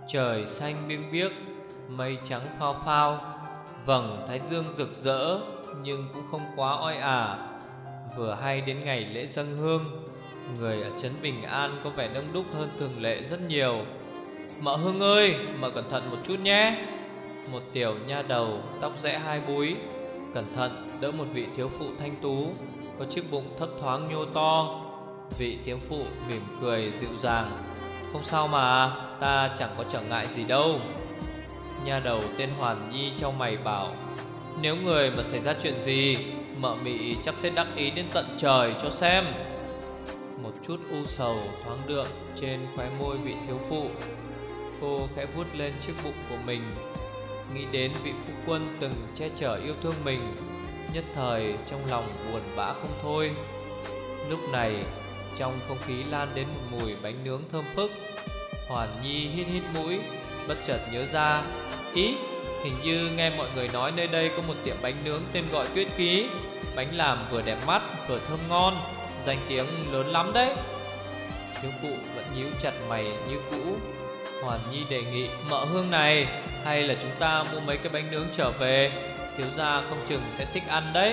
Trời xanh biêng biếc, mây trắng phao phao, vầng thái dương rực rỡ nhưng cũng không quá oi ả. Vừa hay đến ngày lễ dâng hương, người ở trấn Bình An có vẻ đông đúc hơn thường lệ rất nhiều. Mợ Hương ơi, mợ cẩn thận một chút nhé. Một tiểu nha đầu tóc rẽ hai búi cẩn thận đỡ một vị thiếu phụ thanh tú có chiếc bụng thấp thoáng nhô to. Vị thiếu phụ mỉm cười dịu dàng: "Không sao mà, ta chẳng có trở ngại gì đâu." Nha đầu tên Hoàn Nhi chau mày bảo: "Nếu người mà xảy ra chuyện gì, mợ mị chắc sẽ đắc ý đến tận trời cho xem." Một chút u sầu thoáng đượm trên khóe môi vị thiếu phụ. Cô khẽ vuốt lên chiếc bụng của mình, nghĩ đến vị phu quân từng che chở yêu thương mình, nhất thời trong lòng buồn bã không thôi. Lúc này trong không khí lan đến một mùi bánh nướng thơm phức. Hoàn Nhi hít hít mũi, bất chợt nhớ ra: ý, hình như nghe mọi người nói nơi đây có một tiệm bánh nướng tên gọi Tuyết Ký. Bánh làm vừa đẹp mắt vừa thơm ngon, danh tiếng lớn lắm đấy. Thiếu phụ vẫn nhíu chặt mày như cũ. Hoàn Nhi đề nghị: "Mợ Hương này, hay là chúng ta mua mấy cái bánh nướng trở về, thiếu gia không chừng sẽ thích ăn đấy."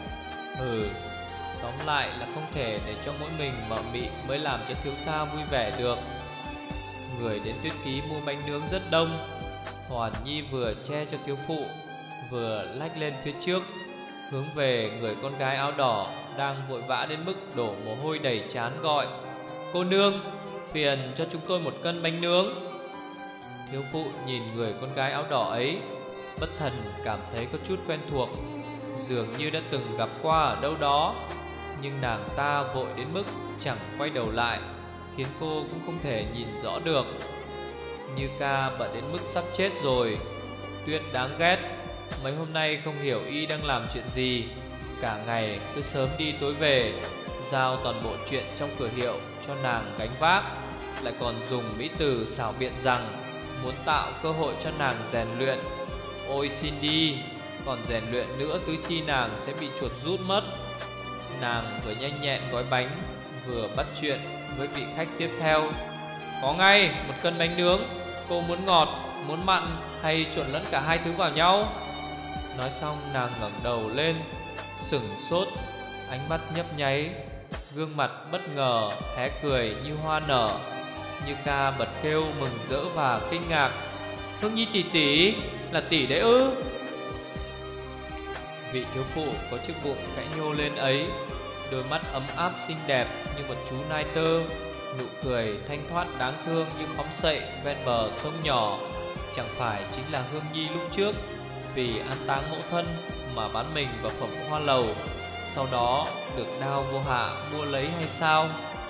Tóm lại là không thể để cho mỗi mình mợ mị mới làm cho thiếu gia vui vẻ được. Người đến Tuyết Ký mua bánh nướng rất đông. Hoàn Nhi vừa che cho thiếu phụ, vừa lách lên phía trước, hướng về người con gái áo đỏ đang vội vã đến mức đổ mồ hôi đầy trán gọi: "Cô nương, phiền cho chúng tôi một cân bánh nướng." Thiếu phụ nhìn người con gái áo đỏ ấy, bất thần cảm thấy có chút quen thuộc, dường như đã từng gặp qua ở đâu đó. Nhưng nàng ta vội đến mức chẳng quay đầu lại, khiến cô cũng không thể nhìn rõ được. Như Ca bận đến mức sắp chết rồi. Tuyết đáng ghét, mấy hôm nay không hiểu y đang làm chuyện gì, cả ngày cứ sớm đi tối về, giao toàn bộ chuyện trong cửa hiệu cho nàng gánh vác, lại còn dùng mỹ từ xảo biện rằng muốn tạo cơ hội cho nàng rèn luyện. Ôi xin đi, còn rèn luyện nữa tứ chi nàng sẽ bị chuột rút mất. Nàng vừa nhanh nhẹn gói bánh, vừa bắt chuyện với vị khách tiếp theo: "Có ngay, một cân bánh nướng. Cô muốn ngọt, muốn mặn hay trộn lẫn cả hai thứ vào nhau?" Nói xong nàng ngẩng đầu lên, sững sốt, ánh mắt nhấp nháy, gương mặt bất ngờ hé cười như hoa nở. Như Ca bật kêu mừng rỡ và kinh ngạc: "Hương Nhi tỷ tỷ, là tỷ đấy ư?" Vị thiếu phụ có chiếc bụng khẽ nhô lên ấy, đôi mắt ấm áp xinh đẹp như một chú nai tơ, nụ cười thanh thoát đáng thương như khóm sậy ven bờ sông nhỏ, chẳng phải chính là Hương Nhi lúc trước vì an táng mẫu thân mà bán mình vào phẩm hoa lầu, sau đó được Đao Vô Hạ mua lấy hay sao?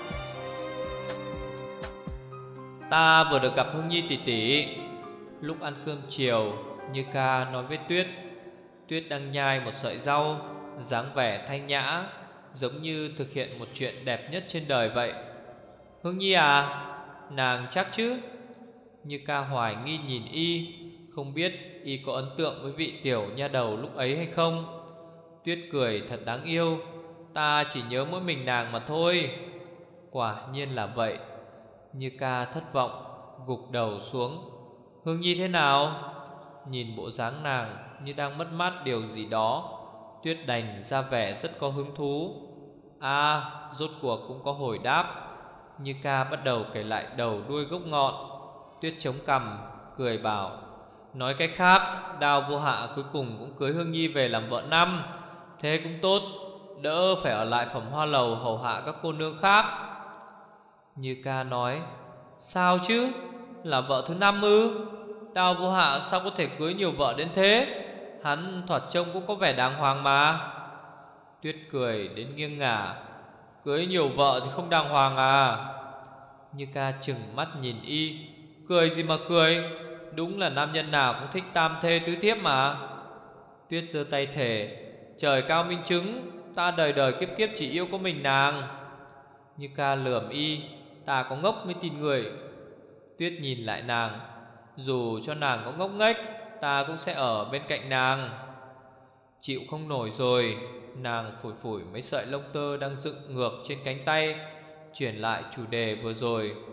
"Ta vừa được gặp Hương Nhi tỷ tỷ." Lúc ăn cơm chiều, Như Ca nói với Tuyết. Tuyết đang nhai một sợi rau, dáng vẻ thanh nhã, giống như thực hiện một chuyện đẹp nhất trên đời vậy. "Hương Nhi à, nàng chắc chứ?" Như Ca hoài nghi nhìn y, không biết y có ấn tượng với vị tiểu nha đầu lúc ấy hay không. Tuyết cười thật đáng yêu: "Ta chỉ nhớ mỗi mình nàng mà thôi." Quả nhiên là vậy. Như Ca thất vọng, gục đầu xuống. "Hương Nhi thế nào?" Nhìn bộ dáng nàng như đang mất mát điều gì đó, Tuyết đành ra vẻ rất có hứng thú. Rốt cuộc cũng có hồi đáp. Như Ca bắt đầu kể lại đầu đuôi gốc ngọn. Tuyết chống cằm, cười bảo: "Nói cách khác, Đao Vô Hạ cuối cùng cũng cưới Hương Nhi về làm vợ năm. Thế cũng tốt, đỡ phải ở lại phẩm hoa lầu hầu hạ các cô nương khác." Như Ca nói: "Sao chứ, là vợ thứ năm ư? Đao Vô Hạ sao có thể cưới nhiều vợ đến thế? Hắn thoạt trông cũng có vẻ đàng hoàng mà." Tuyết cười đến nghiêng ngả: "Cưới nhiều vợ thì không đàng hoàng à?" Như Ca trừng mắt nhìn y: "Cười gì mà cười, đúng là nam nhân nào cũng thích tam thê tứ thiếp mà." Tuyết giơ tay thề: "Trời cao minh chứng, ta đời đời kiếp kiếp chỉ yêu có mình nàng." Như Ca lườm y: "Ta có ngốc mới tin người." Tuyết nhìn lại nàng: "Dù cho nàng có ngốc nghếch, ta cũng sẽ ở bên cạnh nàng." Chịu không nổi rồi, nàng phủi phủi mấy sợi lông tơ đang dựng ngược trên cánh tay, chuyển lại chủ đề vừa rồi: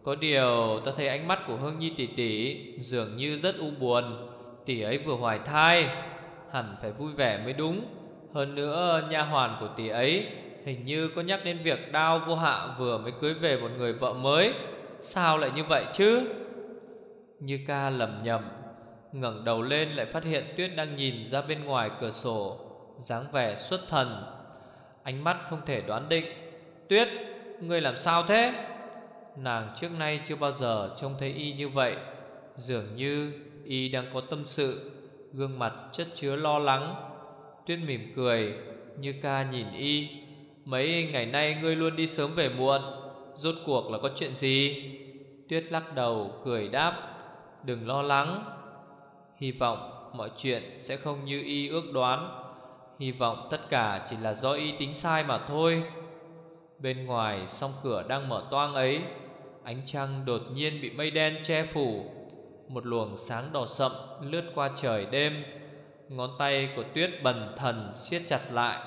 Có điều ta thấy ánh mắt của Hương Nhi tỷ tỷ dường như rất u buồn. Tỷ ấy vừa hoài thai, hẳn phải vui vẻ mới đúng. Hơn nữa nha hoàn của tỷ ấy hình như có nhắc đến việc Đao Vô Hạ vừa mới cưới về một người vợ mới. Sao lại như vậy chứ? Như ca lẩm nhẩm, ngẩng đầu lên lại phát hiện Tuyết đang nhìn ra bên ngoài cửa sổ, dáng vẻ xuất thần, ánh mắt không thể đoán định. Tuyết, ngươi làm sao thế? Nàng trước nay chưa bao giờ trông thấy y như vậy. Dường như y đang có tâm sự, gương mặt chất chứa lo lắng. Tuyết mỉm cười. Như ca nhìn y, mấy ngày nay ngươi luôn đi sớm về muộn, rốt cuộc là có chuyện gì? Tuyết lắc đầu cười đáp, đừng lo lắng. Hy vọng mọi chuyện sẽ không như y ước đoán. Hy vọng tất cả chỉ là do y tính sai mà thôi. Bên ngoài song cửa đang mở toang ấy, ánh trăng đột nhiên bị mây đen che phủ. Một luồng sáng đỏ sậm lướt qua trời đêm. Ngón tay của Tuyết bần thần siết chặt lại.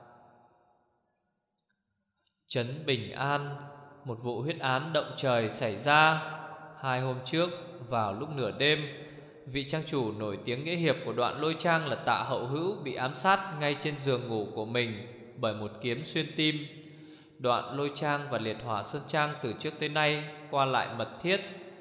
Trấn Bình An, một vụ huyết án động trời xảy ra 2 hôm trước vào lúc nửa đêm. Vị trang chủ nổi tiếng nghĩa hiệp của Đoạn Lôi Trang là Tạ Hậu Hữu bị ám sát ngay trên giường ngủ của mình bởi một kiếm xuyên tim. Đoạn Lôi Trang và Liệt Hỏa Sơn Trang từ trước tới nay qua lại mật thiết.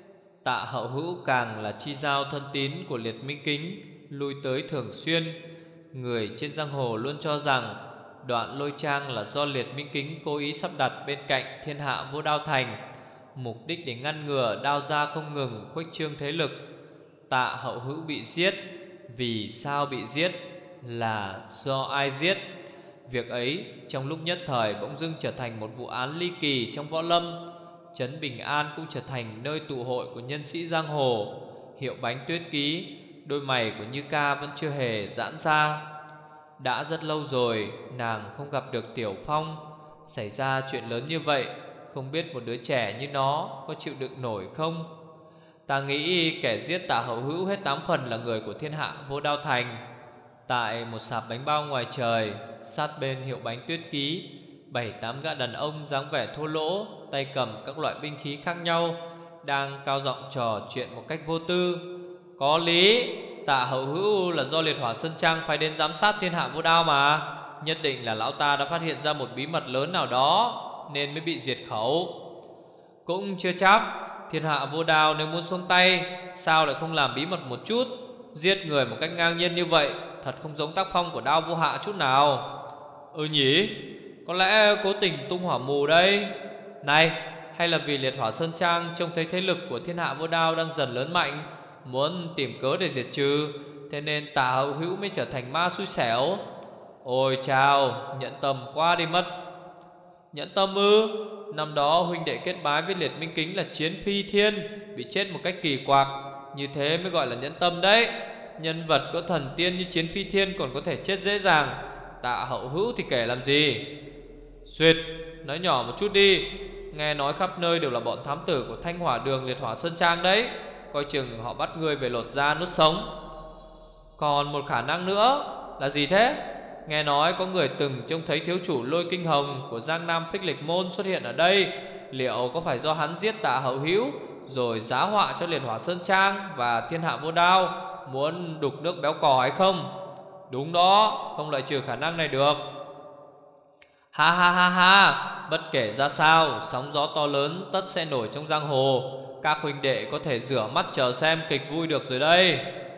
Tạ Hậu Hữu càng là chi giao thân tín của Liệt Minh Kính, lui tới thường xuyên. Người trên giang hồ luôn cho rằng Đoạn Lôi Trang là do Liệt Minh Kính cố ý sắp đặt bên cạnh Thiên Hạ Vô Đao Thành, mục đích để ngăn ngừa Đao gia không ngừng khuếch trương thế lực. Tạ Hậu Hữu bị giết, vì sao bị giết, là do ai giết? Việc ấy trong lúc nhất thời bỗng dưng trở thành một vụ án ly kỳ trong võ lâm. Trấn Bình An cũng trở thành nơi tụ hội của nhân sĩ giang hồ. Hiệu bánh Tuyết ký, đôi mày của Như Ca vẫn chưa hề giãn ra. Đã rất lâu rồi nàng không gặp được Tiểu Phong. Xảy ra chuyện lớn như vậy, không biết một đứa trẻ như nó có chịu đựng nổi không? Ta nghĩ kẻ giết Tạ Hậu Hữu hết 8 phần là người của Thiên Hạ Vô Đao Thành. Tại một sạp bánh bao ngoài trời, sát bên hiệu bánh Tuyết ký, 7-8 gã đàn ông dáng vẻ thô lỗ, tay cầm các loại binh khí khác nhau, đang cao giọng trò chuyện một cách vô tư. Có lý, Tạ Hậu Hữu là do Liệt Hỏa Sơn Trang phái đến giám sát Thiên Hạ Vô Đao mà. Nhất định là lão ta đã phát hiện ra một bí mật lớn nào đó nên mới bị diệt khẩu. Cũng chưa chắc. Thiên Hạ Vô Đao nếu muốn xuống tay, sao lại không làm bí mật một chút? Giết người một cách ngang nhiên như vậy thật không giống tác phong của Đao Vô Hạ chút nào. Ừ nhỉ, có lẽ cố tình tung hỏa mù đây. Này, hay là vì Liệt Hỏa Sơn Trang trông thấy thế lực của Thiên Hạ Vô Đao đang dần lớn mạnh, muốn tìm cớ để diệt trừ, thế nên Tạ Hậu Hữu mới trở thành ma xui xẻo. Ôi chao, nhẫn tâm quá đi mất. Nhẫn tâm ư? Năm đó huynh đệ kết bái với Liệt Minh Kính là Chiến Phi Thiên, bị chết một cách kỳ quặc, như thế mới gọi là nhẫn tâm đấy. Nhân vật có thần tiên như Chiến Phi Thiên còn có thể chết dễ dàng, Tạ Hậu Hữu thì kể làm gì. Xuyệt, nói nhỏ một chút đi. Nghe nói khắp nơi đều là bọn thám tử của Thanh Hỏa Đường Liệt Hỏa Sơn Trang đấy, coi chừng họ bắt ngươi về lột da nuốt sống. Còn một khả năng nữa là gì thế? Nghe nói có người từng trông thấy thiếu chủ Lôi Kinh Hồng của Giang Nam Phích Lịch Môn xuất hiện ở đây. Liệu có phải do hắn giết Tạ Hậu Hữu rồi giá họa cho Liệt Hỏa Sơn Trang và Thiên Hạ Vô Đao, muốn đục nước béo cò hay không? Đúng đó, không loại trừ khả năng này được. Ha ha ha ha, bất kể ra sao, sóng gió to lớn tất sẽ nổi trong giang hồ. Các huynh đệ có thể rửa mắt chờ xem kịch vui được rồi đây.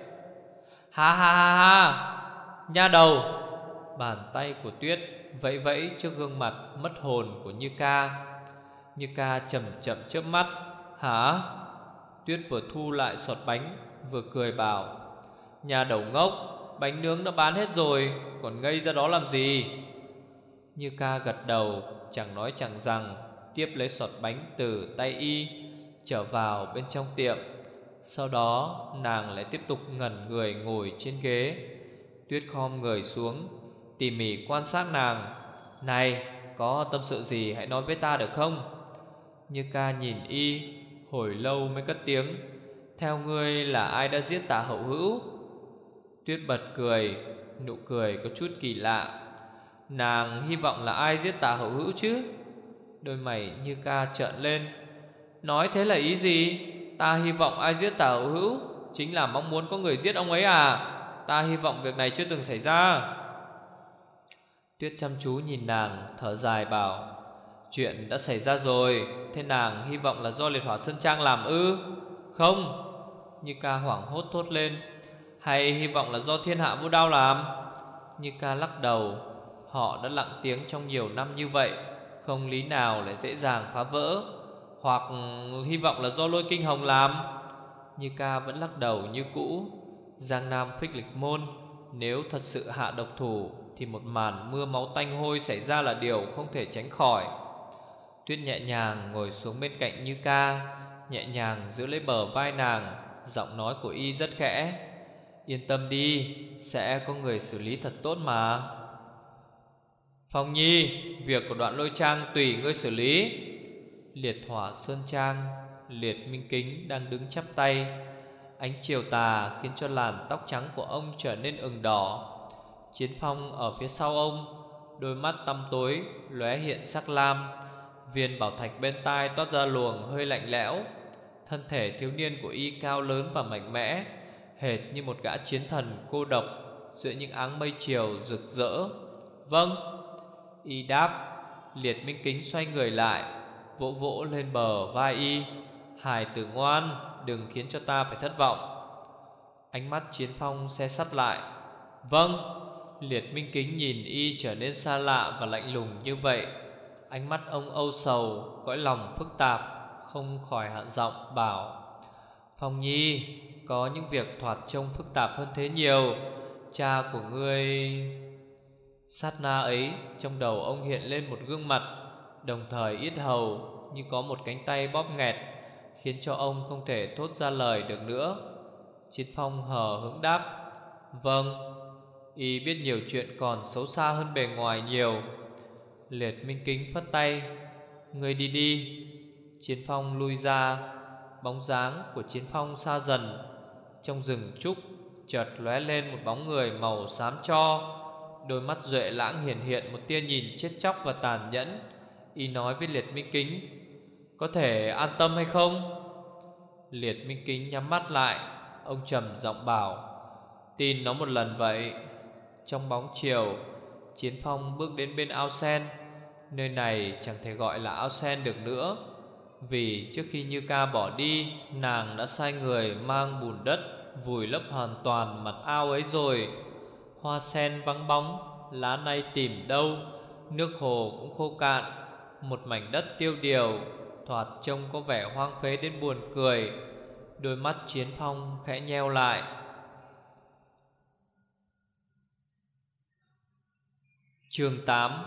Ha ha ha ha, nha đầu. Bàn tay của Tuyết vẫy vẫy trước gương mặt mất hồn của Như Ca. Như Ca chậm chậm chớp mắt. Hả? Tuyết vừa thu lại sọt bánh vừa cười bảo, nhà đầu ngốc, bánh nướng đã bán hết rồi, còn ngây ra đó làm gì? Như Ca gật đầu, chẳng nói chẳng rằng, tiếp lấy sọt bánh từ tay y, trở vào bên trong tiệm. Sau đó nàng lại tiếp tục ngẩn người ngồi trên ghế. Tuyết khom người xuống, tỉ mỉ quan sát nàng. Này, có tâm sự gì hãy nói với ta được không? Như Ca nhìn y, hồi lâu mới cất tiếng. Theo ngươi là ai đã giết Tạ Hậu Hữu? Tuyết bật cười, nụ cười có chút kỳ lạ. Nàng hy vọng là ai giết Tạ Hậu Hữu chứ? Đôi mày Như Ca trợn lên. Nói thế là ý gì? Ta hy vọng ai giết Tả Hữu Hữu chính là mong muốn có người giết ông ấy à? Ta hy vọng việc này chưa từng xảy ra. Tuyết chăm chú nhìn nàng, thở dài bảo: chuyện đã xảy ra rồi. Thế nàng hy vọng là do Liệt Hỏa Sơn Trang làm ư? Không. Như Ca hoảng hốt thốt lên. Hay hy vọng là do Thiên Hạ Vũ Đao làm? Như Ca lắc đầu. Họ đã lặng tiếng trong nhiều năm như vậy, không lý nào lại dễ dàng phá vỡ. Hoặc hy vọng là do Lôi Kinh Hồng làm? Như Ca vẫn lắc đầu như cũ. Giang Nam Phích Lịch Môn nếu thật sự hạ độc thủ thì một màn mưa máu tanh hôi xảy ra là điều không thể tránh khỏi. Tuyết nhẹ nhàng ngồi xuống bên cạnh Như Ca, nhẹ nhàng giữ lấy bờ vai nàng. Giọng nói của y rất khẽ: yên tâm đi, sẽ có người xử lý thật tốt mà. Phong Nhi, việc của Đoạn Lôi Trang tùy ngươi xử lý. Liệt Hỏa Sơn Trang, Liệt Minh Kính đang đứng chắp tay. Ánh chiều tà khiến cho làn tóc trắng của ông trở nên ửng đỏ. Chiến Phong ở phía sau ông, đôi mắt tăm tối lóe hiện sắc lam. Viên bảo thạch bên tai toát ra luồng hơi lạnh lẽo. Thân thể thiếu niên của y cao lớn và mạnh mẽ, hệt như một gã chiến thần cô độc giữa những áng mây chiều rực rỡ. Vâng, y đáp. Liệt Minh Kính xoay người lại, vỗ vỗ lên bờ vai y. Hài tử ngoan, đừng khiến cho ta phải thất vọng. Ánh mắt Chiến Phong se sắt lại. Vâng. Liệt Minh Kính nhìn y trở nên xa lạ và lạnh lùng như vậy. Ánh mắt ông âu sầu, cõi lòng phức tạp, không khỏi hạ giọng bảo: Phong Nhi, có những việc thoạt trông phức tạp hơn thế nhiều. Cha của ngươi... Sát na ấy, trong đầu ông hiện lên một gương mặt, đồng thời yết hầu như có một cánh tay bóp nghẹt, khiến cho ông không thể thốt ra lời được nữa. Chiến Phong hờ hững đáp: vâng. Y biết nhiều chuyện còn xấu xa hơn bề ngoài nhiều. Liệt Minh Kính phất tay: ngươi đi đi. Chiến Phong lui ra. Bóng dáng của Chiến Phong xa dần. Trong rừng trúc chợt lóe lên một bóng người màu xám tro. Đôi mắt duệ lãng hiển hiện một tia nhìn chết chóc và tàn nhẫn. Y nói với Liệt Minh Kính: có thể an tâm hay không? Liệt Minh Kính nhắm mắt lại. Ông trầm giọng bảo: tin nó một lần vậy. Trong bóng chiều, Chiến Phong bước đến bên ao sen. Nơi này chẳng thể gọi là ao sen được nữa, vì trước khi Như Ca bỏ đi, nàng đã sai người mang bùn đất vùi lấp hoàn toàn mặt ao ấy rồi. Hoa sen vắng bóng, lá nay tìm đâu, nước hồ cũng khô cạn. Một mảnh đất tiêu điều, thoạt trông có vẻ hoang phế đến buồn cười. Đôi mắt Chiến Phong khẽ nheo lại. Chương 8.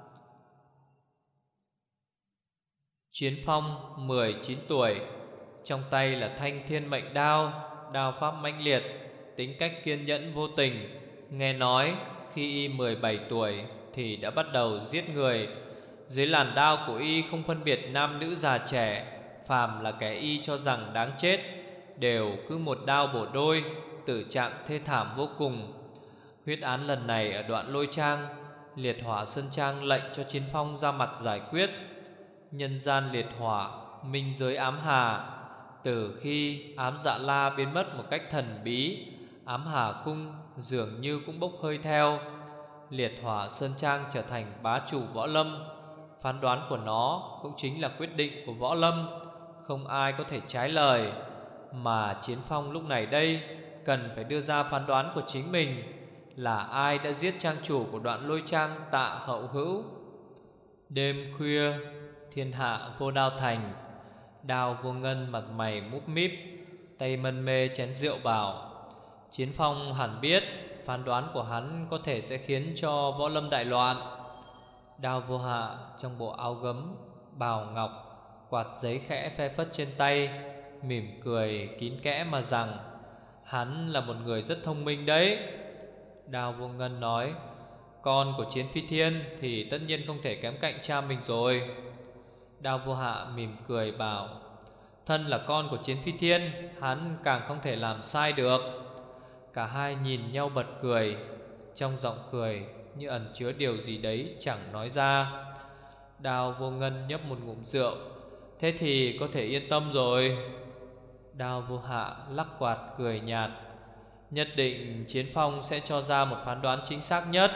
Chiến Phong 19 tuổi, trong tay là thanh thiên mệnh đao, đao pháp mãnh liệt, tính cách kiên nhẫn vô tình. Nghe nói khi y 17 tuổi thì đã bắt đầu giết người. Dưới làn đao của y không phân biệt nam nữ già trẻ, phàm là kẻ y cho rằng đáng chết đều cứ một đao bổ đôi, tử trạng thê thảm vô cùng. Huyết án lần này ở Đoạn Lôi Trang, Liệt Hỏa Sơn Trang lệnh cho Chiến Phong ra mặt giải quyết. Nhân gian liệt hỏa, minh giới ám hà. Từ khi ám dạ la biến mất một cách thần bí, ám hà cung dường như cũng bốc hơi theo. Liệt Hỏa Sơn Trang trở thành bá chủ võ lâm. Phán đoán của nó cũng chính là quyết định của võ lâm, không ai có thể trái lời. Mà Chiến Phong lúc này đây cần phải đưa ra phán đoán của chính mình, là ai đã giết trang chủ của Đoạn Lôi Trang Tạ Hậu Hữu. Đêm khuya, Thiên Hạ Vô Đao Thành, Đao Vô Ngân mặt mày múp míp, tay mân mê chén rượu bảo: Chiến Phong hẳn biết phán đoán của hắn có thể sẽ khiến cho võ lâm đại loạn. Đao Vô Hạ trong bộ áo gấm bào ngọc, quạt giấy khẽ phe phất trên tay, mỉm cười kín kẽ mà rằng: hắn là một người rất thông minh đấy. Đao Vô Ngân nói: con của Chiến Phi Thiên thì tất nhiên không thể kém cạnh cha mình rồi. Đao Vô Hạ mỉm cười bảo: thân là con của Chiến Phi Thiên, hắn càng không thể làm sai được. Cả hai nhìn nhau bật cười, trong giọng cười như ẩn chứa điều gì đấy chẳng nói ra. Đao Vô Ngân nhấp một ngụm rượu, Thế thì có thể yên tâm rồi. Đao Vô Hạ lắc quạt cười nhạt. Nhất định Chiến Phong sẽ cho ra một phán đoán chính xác nhất.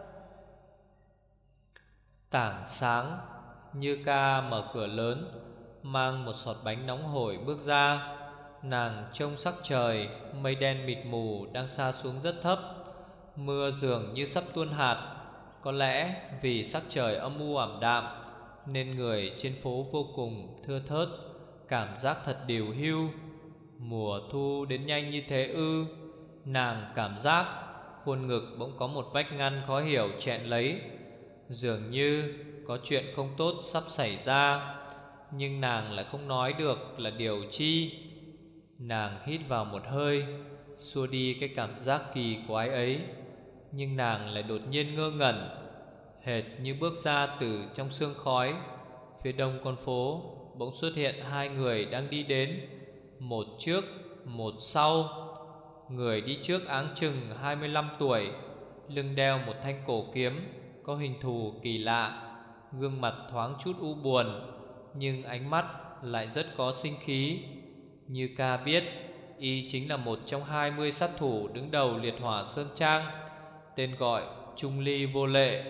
Tảng sáng, Như Ca mở cửa lớn, mang một sọt bánh nóng hổi bước ra. Nàng trông sắc trời, mây đen mịt mù đang sa xuống rất thấp. Mưa dường như sắp tuôn hạt. Có lẽ vì sắc trời âm u ảm đạm nên người trên phố vô cùng thưa thớt, cảm giác thật điều hưu. Mùa thu đến nhanh như thế ư? Nàng cảm giác khuôn ngực bỗng có một vách ngăn khó hiểu chẹn lấy, dường như có chuyện không tốt sắp xảy ra. Nhưng nàng lại không nói được là điều chi. Nàng hít vào một hơi, xua đi cái cảm giác kỳ quái ấy. Nhưng nàng lại đột nhiên ngơ ngẩn, hệt như bước ra từ trong sương khói. Phía đông con phố bỗng xuất hiện hai người đang đi đến, một trước một sau. Người đi trước áng chừng 25 tuổi, lưng đeo một thanh cổ kiếm có hình thù kỳ lạ, gương mặt thoáng chút u buồn, nhưng ánh mắt lại rất có sinh khí. Như Ca biết y chính là một trong 20 sát thủ đứng đầu liệt hỏa sơn trang, tên gọi Trung Ly Vô Lệ.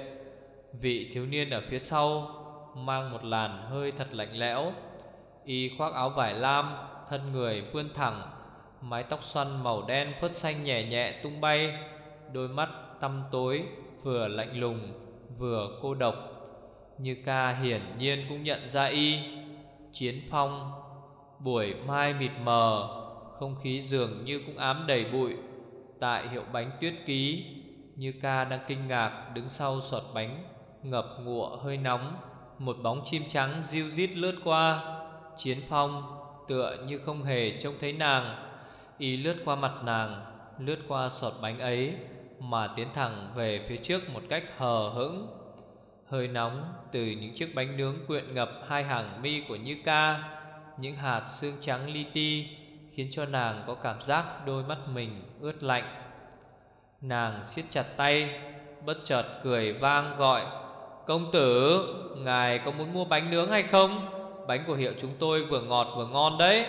Vị thiếu niên ở phía sau mang một làn hơi thật lạnh lẽo. Y khoác áo vải lam, thân người vươn thẳng, mái tóc xoăn màu đen phớt xanh nhẹ nhẹ tung bay, đôi mắt tăm tối, vừa lạnh lùng vừa cô độc. Như Ca hiển nhiên cũng nhận ra y. Chiến Phong. Buổi mai mịt mờ, không khí dường như cũng ám đầy bụi. Tại hiệu bánh Tuyết Ký, Như Ca đang kinh ngạc đứng sau sọt bánh ngập ngụa hơi nóng. Một bóng chim trắng ríu rít lướt qua. Chiến Phong tựa như không hề trông thấy nàng. Y lướt qua mặt nàng, lướt qua sọt bánh ấy, mà tiến thẳng về phía trước một cách hờ hững. Hơi nóng từ những chiếc bánh nướng quyện ngập hai hàng mi của Như Ca. Những hạt xương trắng li ti khiến cho nàng có cảm giác đôi mắt mình ướt lạnh. Nàng siết chặt tay, bất chợt cười vang gọi: "Công tử, ngài có muốn mua bánh nướng hay không? Bánh của hiệu chúng tôi vừa ngọt vừa ngon đấy."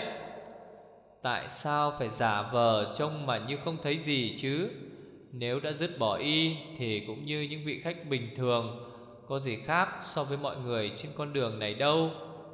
Tại sao phải giả vờ trông mà như không thấy gì chứ? Nếu đã dứt bỏ y thì cũng như những vị khách bình thường, có gì khác so với mọi người trên con đường này đâu.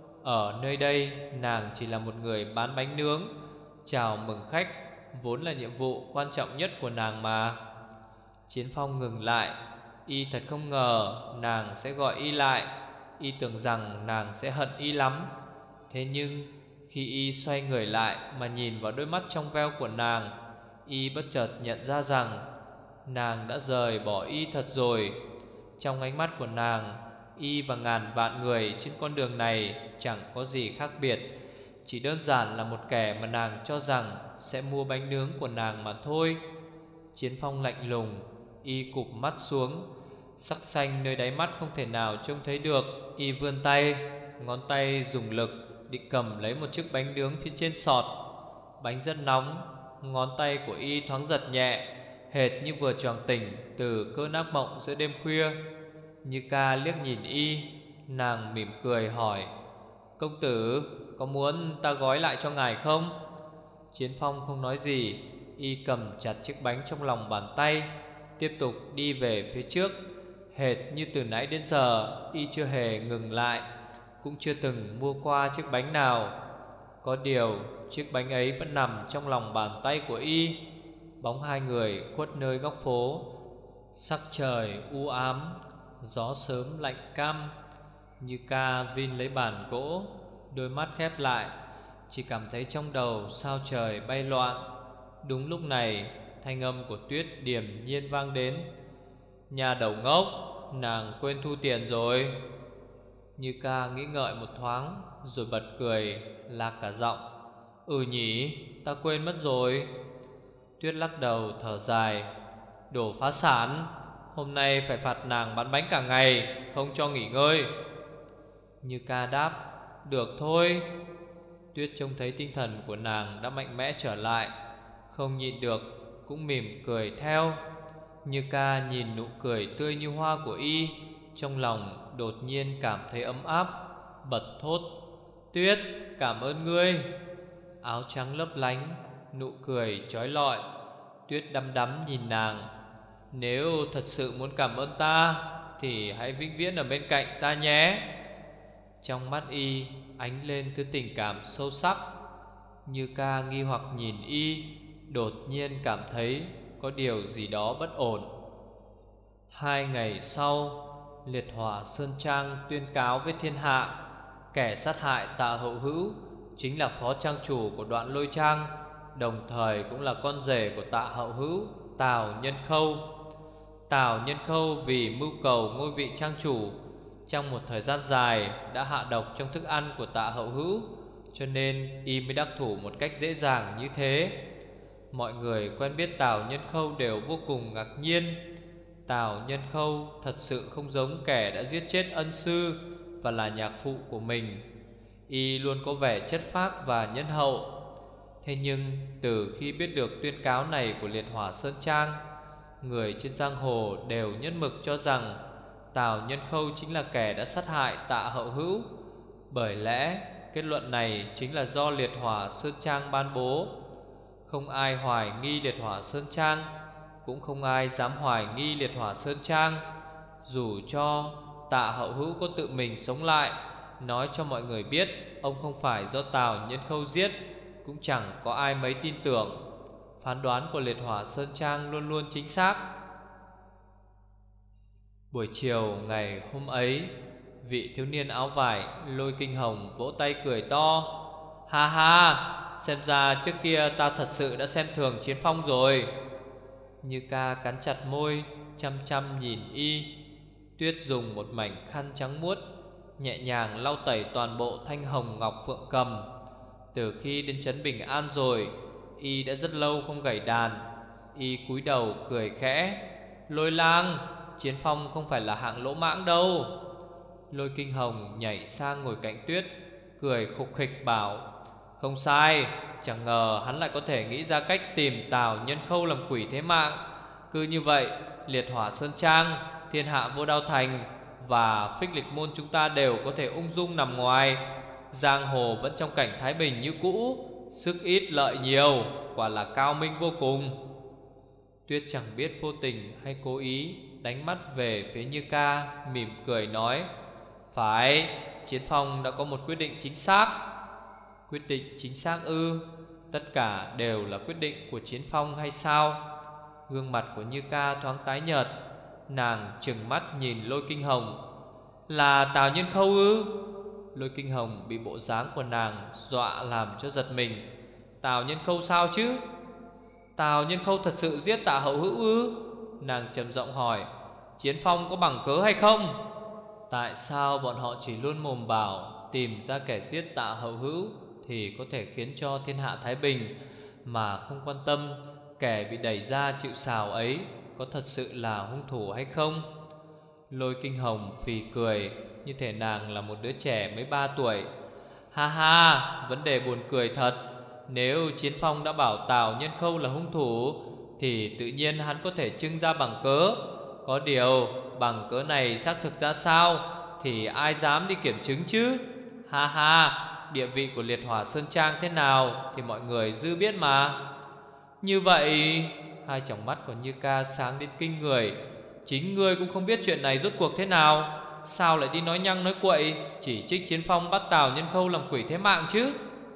Ở nơi đây nàng chỉ là một người bán bánh nướng, chào mừng khách vốn là nhiệm vụ quan trọng nhất của nàng mà. Chiến Phong ngừng lại. Y thật không ngờ nàng sẽ gọi y lại. Y tưởng rằng nàng sẽ hận y lắm. Thế nhưng khi y xoay người lại mà nhìn vào đôi mắt trong veo của nàng, y bất chợt nhận ra rằng nàng đã rời bỏ y thật rồi. Trong ánh mắt của nàng, y và ngàn vạn người trên con đường này chẳng có gì khác biệt, chỉ đơn giản là một kẻ mà nàng cho rằng sẽ mua bánh nướng của nàng mà thôi. Chiến Phong lạnh lùng, y cụp mắt xuống, sắc xanh nơi đáy mắt không thể nào trông thấy được. Y vươn tay, ngón tay dùng lực định cầm lấy một chiếc bánh nướng phía trên sọt. Bánh rất nóng, ngón tay của y thoáng giật nhẹ, hệt như vừa choàng tỉnh từ cơn ác mộng giữa đêm khuya. Như Ca liếc nhìn y, nàng mỉm cười hỏi: "Công tử, có muốn ta gói lại cho ngài không?" Chiến Phong không nói gì. Y cầm chặt chiếc bánh trong lòng bàn tay, tiếp tục đi về phía trước. Hệt như từ nãy đến giờ y chưa hề ngừng lại, cũng chưa từng mua qua chiếc bánh nào. Có điều chiếc bánh ấy vẫn nằm trong lòng bàn tay của y. Bóng hai người khuất nơi góc phố. Sắc trời u ám, gió sớm lạnh căm. Như Ca vin lấy bàn gỗ, đôi mắt khép lại, chỉ cảm thấy trong đầu sao trời bay loạn. Đúng lúc này, thanh âm của Tuyết điềm nhiên vang đến: "Nhà đầu ngốc, nàng quên thu tiền rồi." Như Ca nghĩ ngợi một thoáng rồi bật cười lạc cả giọng: "Ừ nhỉ, ta quên mất rồi." Tuyết lắc đầu thở dài: "Đồ phá sản, hôm nay phải phạt nàng bán bánh cả ngày, không cho nghỉ ngơi." Như Ca đáp: "Được thôi." Tuyết trông thấy tinh thần của nàng đã mạnh mẽ trở lại, không nhịn được cũng mỉm cười theo. Như Ca nhìn nụ cười tươi như hoa của y, trong lòng đột nhiên cảm thấy ấm áp, bật thốt: Tuyết, cảm ơn ngươi. Áo trắng lấp lánh, nụ cười chói lọi. Tuyết đăm đắm nhìn nàng. Nếu thật sự muốn cảm ơn ta thì hãy vĩnh viễn ở bên cạnh ta nhé. Trong mắt y ánh lên thứ tình cảm sâu sắc. Như Ca nghi hoặc nhìn y, đột nhiên cảm thấy có điều gì đó bất ổn. 2 ngày sau, Liệt Hỏa Sơn Trang tuyên cáo với thiên hạ, kẻ sát hại Tạ Hậu Hữu chính là phó trang chủ của Đoạn Lôi Trang, đồng thời cũng là con rể của Tạ Hậu Hữu, Tào Nhân Khâu. Tào Nhân Khâu vì mưu cầu ngôi vị trang chủ, trong một thời gian dài đã hạ độc trong thức ăn của Tạ Hậu Hữu, cho nên y mới đắc thủ một cách dễ dàng như thế. Mọi người quen biết Tào Nhân Khâu đều vô cùng ngạc nhiên. Tào Nhân Khâu thật sự không giống kẻ đã giết chết ân sư và là nhạc phụ của mình. Y luôn có vẻ chất phác và nhân hậu. Thế nhưng từ khi biết được tuyên cáo này của Liệt Hỏa Sơn Trang, người trên giang hồ đều nhất mực cho rằng Tào Nhân Khâu chính là kẻ đã sát hại Tạ Hậu Hữu. Bởi lẽ kết luận này chính là do Liệt Hỏa Sơn Trang ban bố. Không ai hoài nghi Liệt Hỏa Sơn Trang, cũng không ai dám hoài nghi Liệt Hỏa Sơn Trang. Dù cho Tạ Hậu Hữu có tự mình sống lại, nói cho mọi người biết ông không phải do Tào Nhân Khâu giết, cũng chẳng có ai mấy tin tưởng. Phán đoán của Liệt Hỏa Sơn Trang luôn luôn chính xác. Buổi chiều ngày hôm ấy, vị thiếu niên áo vải Lôi Kinh Hồng vỗ tay cười to. Ha ha, xem ra trước kia ta thật sự đã xem thường Chiến Phong rồi. Như Ca cắn chặt môi, chăm chăm nhìn y. Tuyết dùng một mảnh khăn trắng muốt nhẹ nhàng lau tẩy toàn bộ thanh hồng ngọc phượng cầm. Từ khi đến trấn Bình An rồi, y đã rất lâu không gảy đàn. Y cúi đầu cười khẽ. Lôi lang, Chiến Phong không phải là hạng lỗ mãng đâu. Lôi Kinh Hồng nhảy sang ngồi cạnh Tuyết, cười khục khịch bảo. Không sai, chẳng ngờ hắn lại có thể nghĩ ra cách tìm Tào Nhân Khâu làm quỷ thế mạng. Cứ như vậy, Liệt Hỏa Sơn Trang, Thiên Hạ Vô Đao Thành và Phích Lịch Môn chúng ta đều có thể ung dung nằm ngoài. Giang hồ vẫn trong cảnh thái bình như cũ, sức ít lợi nhiều, quả là cao minh vô cùng. Tuyết chẳng biết vô tình hay cố ý đánh mắt về phía Như Ca, mỉm cười nói. Phải, Chiến Phong đã có một quyết định chính xác. Quyết định chính xác ư? Tất cả đều là quyết định của Chiến Phong hay sao? Gương mặt của Như Ca thoáng tái nhợt. Nàng trừng mắt nhìn Lôi Kinh Hồng. Là Tào Nhân Khâu ư? Lôi Kinh Hồng bị bộ dáng của nàng dọa làm cho giật mình. Tào Nhân Khâu sao chứ? Tào Nhân Khâu thật sự giết Tạ Hậu Hữu ư? Nàng trầm giọng hỏi. Chiến Phong có bằng cớ hay không? Tại sao bọn họ chỉ luôn mồm bảo tìm ra kẻ giết Tạ Hậu Hữu thì có thể khiến cho thiên hạ thái bình, mà không quan tâm kẻ bị đẩy ra chịu sào ấy có thật sự là hung thủ hay không? Lôi Kinh Hồng phì cười như thể nàng là một đứa trẻ mới 3 tuổi. Ha ha, vấn đề buồn cười thật. Nếu Chiến Phong đã bảo Tào Nhân Khâu là hung thủ thì tự nhiên hắn có thể trưng ra bằng cớ. Có điều bằng cớ này xác thực ra sao thì ai dám đi kiểm chứng chứ? Ha ha, địa vị của Liệt Hỏa Sơn Trang thế nào thì mọi người dư biết mà. Như vậy, hai tròng mắt của Như Ca sáng đến kinh người. Chính ngươi cũng không biết chuyện này rốt cuộc thế nào, sao lại đi nói nhăng nói quậy, chỉ trích Chiến Phong bắt Tào Nhân Khâu làm quỷ thế mạng chứ?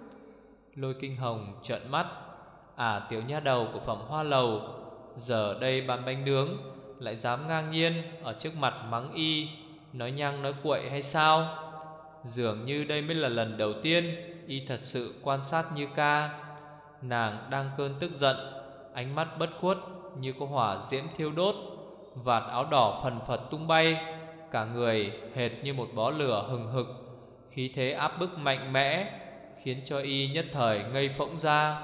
Lôi Kinh Hồng trợn mắt. Tiểu nha đầu của Phẩm Hoa Lầu, giờ đây bán bánh nướng lại dám ngang nhiên ở trước mặt mắng y, nói nhăng nói quậy hay sao? Dường như đây mới là lần đầu tiên y thật sự quan sát Như Ca. Nàng đang cơn tức giận, ánh mắt bất khuất như có hỏa diễm thiêu đốt, vạt áo đỏ phần phật tung bay, cả người hệt như một bó lửa hừng hực, khí thế áp bức mạnh mẽ, khiến cho y nhất thời ngây phỗng ra.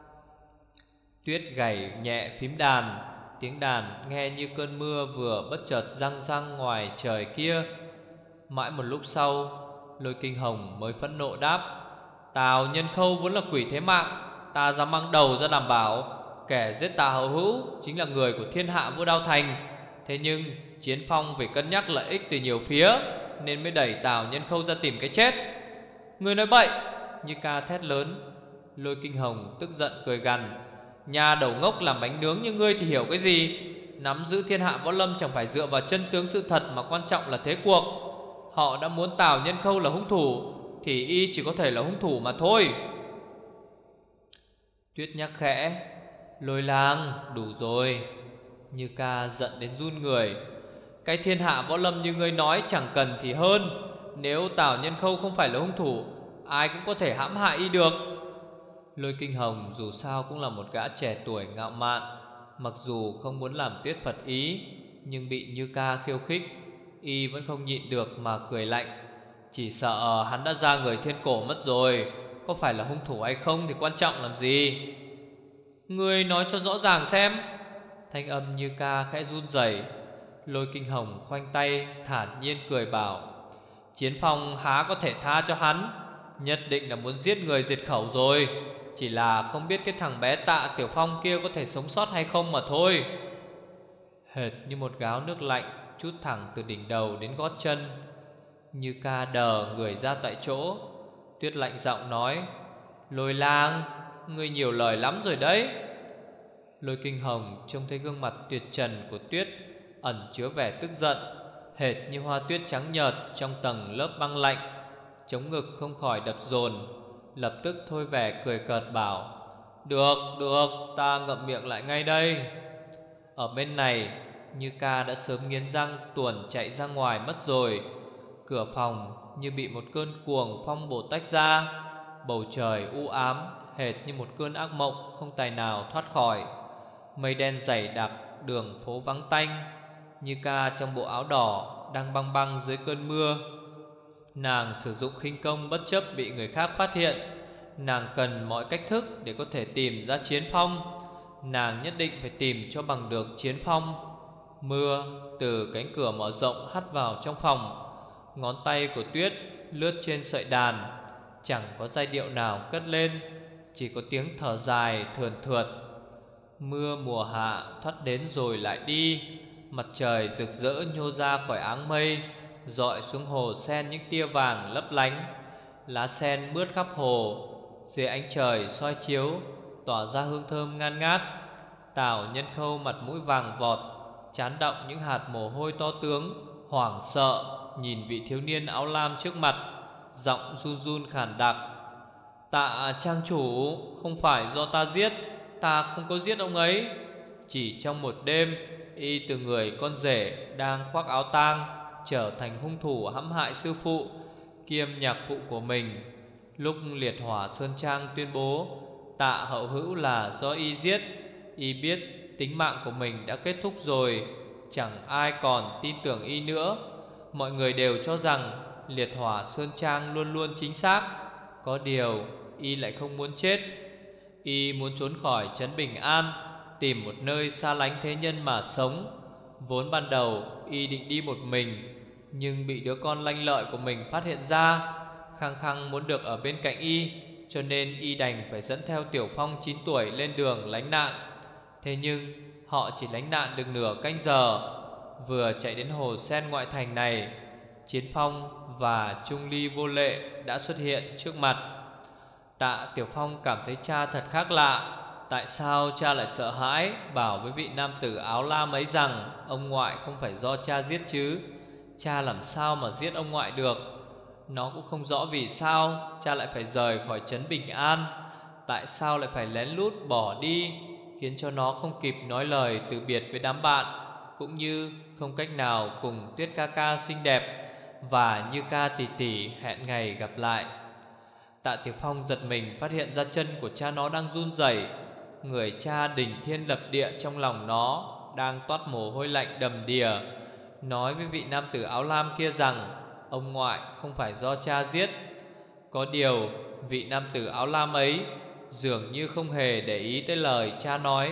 Tuyết gảy nhẹ phím đàn, tiếng đàn nghe như cơn mưa vừa bất chợt răng răng ngoài trời kia. Mãi một lúc sau, Lôi Kinh Hồng mới phẫn nộ đáp. Tào Nhân Khâu vốn là quỷ thế mạng, ta dám mang đầu ra đảm bảo kẻ giết Tạ Hậu Hữu chính là người của Thiên Hạ Vô Đao Thành. Thế nhưng Chiến Phong vì cân nhắc lợi ích từ nhiều phía nên mới đẩy Tào Nhân Khâu ra tìm cái chết. Ngươi nói bậy! Như Ca thét lớn. Lôi Kinh Hồng tức giận cười gằn: nhà đầu ngốc làm bánh nướng như ngươi thì hiểu cái gì? Nắm giữ thiên hạ võ lâm chẳng phải dựa vào chân tướng sự thật, mà quan trọng là thế cuộc. Họ đã muốn Tào Nhân Khâu là hung thủ thì y chỉ có thể là hung thủ mà thôi. Tuyết nhắc khẽ: Lôi lang, đủ rồi. Như Ca giận đến run người. Cái thiên hạ võ lâm như ngươi nói chẳng cần thì hơn. Nếu Tào Nhân Khâu không phải là hung thủ, ai cũng có thể hãm hại y được. Lôi Kinh Hồng dù sao cũng là một gã trẻ tuổi ngạo mạn, mặc dù không muốn làm Tuyết phật ý, nhưng bị Như Ca khiêu khích, y vẫn không nhịn được mà cười lạnh. Chỉ sợ hắn đã ra người thiên cổ mất rồi, có phải là hung thủ hay không thì quan trọng làm gì? Ngươi nói cho rõ ràng xem. Thanh âm Như Ca khẽ run rẩy. Lôi Kinh Hồng khoanh tay thản nhiên cười bảo: Chiến Phong há có thể tha cho hắn, nhất định là muốn giết người diệt khẩu rồi. Chỉ là không biết cái thằng bé Tạ Tiểu Phong kia có thể sống sót hay không mà thôi. Hệt như một gáo nước lạnh trút thẳng từ đỉnh đầu đến gót chân. Như Ca đờ người ra tại chỗ. Tuyết lạnh giọng nói: Lôi lang, ngươi nhiều lời lắm rồi đấy. Lôi Kinh Hồng trông thấy gương mặt tuyệt trần của Tuyết ẩn chứa vẻ tức giận, hệt như hoa tuyết trắng nhợt trong tầng lớp băng lạnh. Chống ngực không khỏi đập dồn, lập tức thôi vẻ cười cợt bảo: Được, được, ta ngậm miệng lại ngay đây. Ở bên này, Như Ca đã sớm nghiến răng tuồn chạy ra ngoài mất rồi. Cửa phòng như bị một cơn cuồng phong bổ tách ra. Bầu trời u ám hệt như một cơn ác mộng không tài nào thoát khỏi. Mây đen dày đặc, đường phố vắng tanh. Như Ca trong bộ áo đỏ đang băng băng dưới cơn mưa. Nàng sử dụng khinh công bất chấp bị người khác phát hiện. Nàng cần mọi cách thức để có thể tìm ra Chiến Phong. Nàng nhất định phải tìm cho bằng được Chiến Phong. Mưa từ cánh cửa mở rộng hắt vào trong phòng. Ngón tay của Tuyết lướt trên sợi đàn, chẳng có giai điệu nào cất lên, chỉ có tiếng thở dài thườn thượt. Mưa mùa hạ thoát đến rồi lại đi. Mặt trời rực rỡ nhô ra khỏi áng mây, rọi xuống hồ sen những tia vàng lấp lánh. Lá sen mướt khắp hồ, dưới ánh trời soi chiếu, tỏa ra hương thơm ngan ngát. Tào Nhân Khâu mặt mũi vàng vọt, trán đọng những hạt mồ hôi to tướng, hoảng sợ nhìn vị thiếu niên áo lam trước mặt, giọng run run khàn đặc: Tạ trang chủ, không phải do ta giết, ta không có giết ông ấy. Chỉ trong một đêm, y từ người con rể đang khoác áo tang trở thành hung thủ hãm hại sư phụ kiêm nhạc phụ của mình. Lúc liệt hỏa Sơn Trang tuyên bố Tạ Hậu Hữu là do y giết, y biết tính mạng của mình đã kết thúc rồi, chẳng ai còn tin tưởng y nữa. Mọi người đều cho rằng liệt hỏa Sơn Trang luôn luôn chính xác. Có điều y lại không muốn chết. Y muốn trốn khỏi trấn Bình An, tìm một nơi xa lánh thế nhân mà sống. Vốn ban đầu y định đi một mình, nhưng bị đứa con lanh lợi của mình phát hiện ra, khăng khăng muốn được ở bên cạnh y, cho nên y đành phải dẫn theo Tiểu Phong 9 tuổi lên đường lánh nạn. Thế nhưng họ chỉ lánh nạn được nửa canh giờ. Vừa chạy đến hồ sen ngoại thành này, Chiến Phong và Trung Ly Vô Lệ đã xuất hiện trước mặt. Tạ Tiểu Phong cảm thấy cha thật khác lạ. Tại sao cha lại sợ hãi bảo với vị nam tử áo lam ấy rằng ông ngoại không phải do cha giết chứ? Cha làm sao mà giết ông ngoại được? Nó cũng không rõ vì sao cha lại phải rời khỏi trấn Bình An. Tại sao lại phải lén lút bỏ đi, khiến cho nó không kịp nói lời từ biệt với đám bạn, cũng như không cách nào cùng Tuyết ca ca xinh đẹp và Như Ca tỷ tỷ hẹn ngày gặp lại. Tạ Tiểu Phong giật mình phát hiện ra chân của cha nó đang run rẩy. Người cha đỉnh thiên lập địa trong lòng nó đang toát mồ hôi lạnh đầm đìa, nói với vị nam tử áo lam kia rằng ông ngoại không phải do cha giết. Có điều vị nam tử áo lam ấy dường như không hề để ý tới lời cha nói.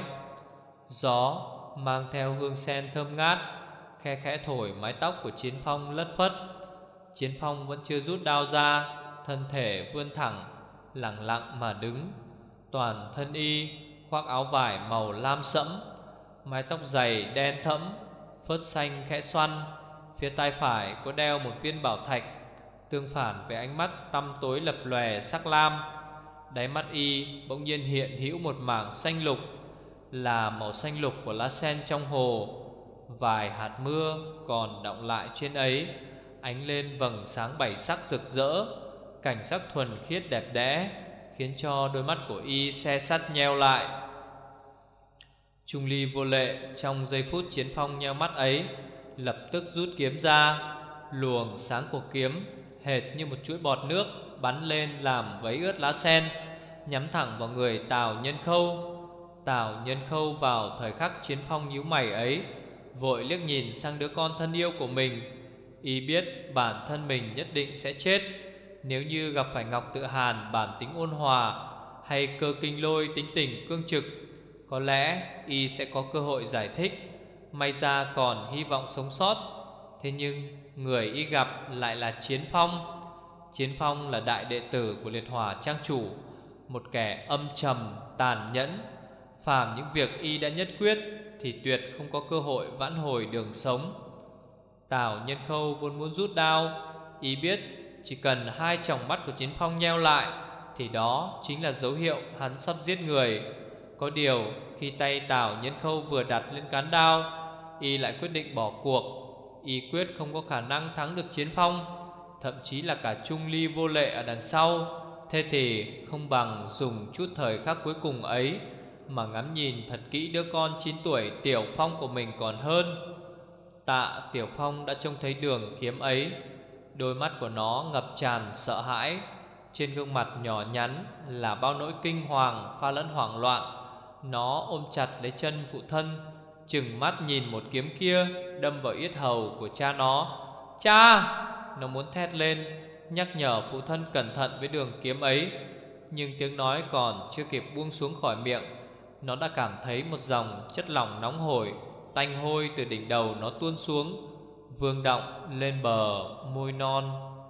Gió mang theo hương sen thơm ngát khe khẽ thổi mái tóc của Chiến Phong lất phất. Chiến Phong vẫn chưa rút đao ra, thân thể vươn thẳng, lặng lặng mà đứng. Toàn thân y khoác áo vải màu lam sẫm, mái tóc dày đen thẫm, phớt xanh khẽ xoăn. Phía tai phải có đeo một viên bảo thạch, Tương phản với ánh mắt tăm tối lập lòe sắc lam, đáy mắt y bỗng nhiên hiện hữu một mảng xanh lục, là màu xanh lục của lá sen trong hồ. Vài hạt mưa còn đọng lại trên ấy, ánh lên vầng sáng bảy sắc rực rỡ. Cảnh sắc thuần khiết đẹp đẽ khiến cho đôi mắt của y se sắt nheo lại. Trung ly vô lệ trong giây phút chiến phong nheo mắt ấy, lập tức rút kiếm ra. Luồng sáng của kiếm hệt như một chuỗi bọt nước bắn lên làm vấy ướt lá sen, nhắm thẳng vào người Tào Nhân Khâu. Tào Nhân Khâu vào thời khắc chiến phong nhíu mày ấy, vội liếc nhìn sang đứa con thân yêu của mình. Y biết bản thân mình nhất định sẽ chết nếu như gặp phải Ngọc Tự Hàn bản tính ôn hòa, hay Cơ Kinh Lôi tính tình cương trực. Có lẽ y sẽ có cơ hội giải thích, may ra còn hy vọng sống sót. Thế nhưng người y gặp lại là Chiến Phong. Chiến Phong là đại đệ tử của Liệt Hỏa Trang chủ, một kẻ âm trầm, tàn nhẫn. Phàm những việc y đã nhất quyết thì tuyệt không có cơ hội vãn hồi đường sống. Tào Nhân Khâu vốn muốn rút đao, y biết chỉ cần hai tròng mắt của Chiến Phong nheo lại thì đó chính là dấu hiệu hắn sắp giết người. Có điều khi tay Tào Nhân Khâu vừa đặt lên cán đao, y lại quyết định bỏ cuộc. Y quyết không có khả năng thắng được Chiến Phong, thậm chí là cả Trung ly vô lệ ở đằng sau. Thế thì không bằng dùng chút thời khắc cuối cùng ấy mà ngắm nhìn thật kỹ đứa con 9 tuổi Tiểu Phong của mình còn hơn. Tạ Tiểu Phong đã trông thấy đường kiếm ấy, đôi mắt của nó ngập tràn sợ hãi, trên gương mặt nhỏ nhắn là bao nỗi kinh hoàng pha lẫn hoảng loạn. Nó ôm chặt lấy chân phụ thân, trừng mắt nhìn một kiếm kia đâm vào yết hầu của cha nó. Cha! Nó muốn thét lên nhắc nhở phụ thân cẩn thận với đường kiếm ấy, nhưng tiếng nói còn chưa kịp buông xuống khỏi miệng, nó đã cảm thấy một dòng chất lỏng nóng hổi tanh hôi từ đỉnh đầu nó tuôn xuống, vương đọng lên bờ môi non.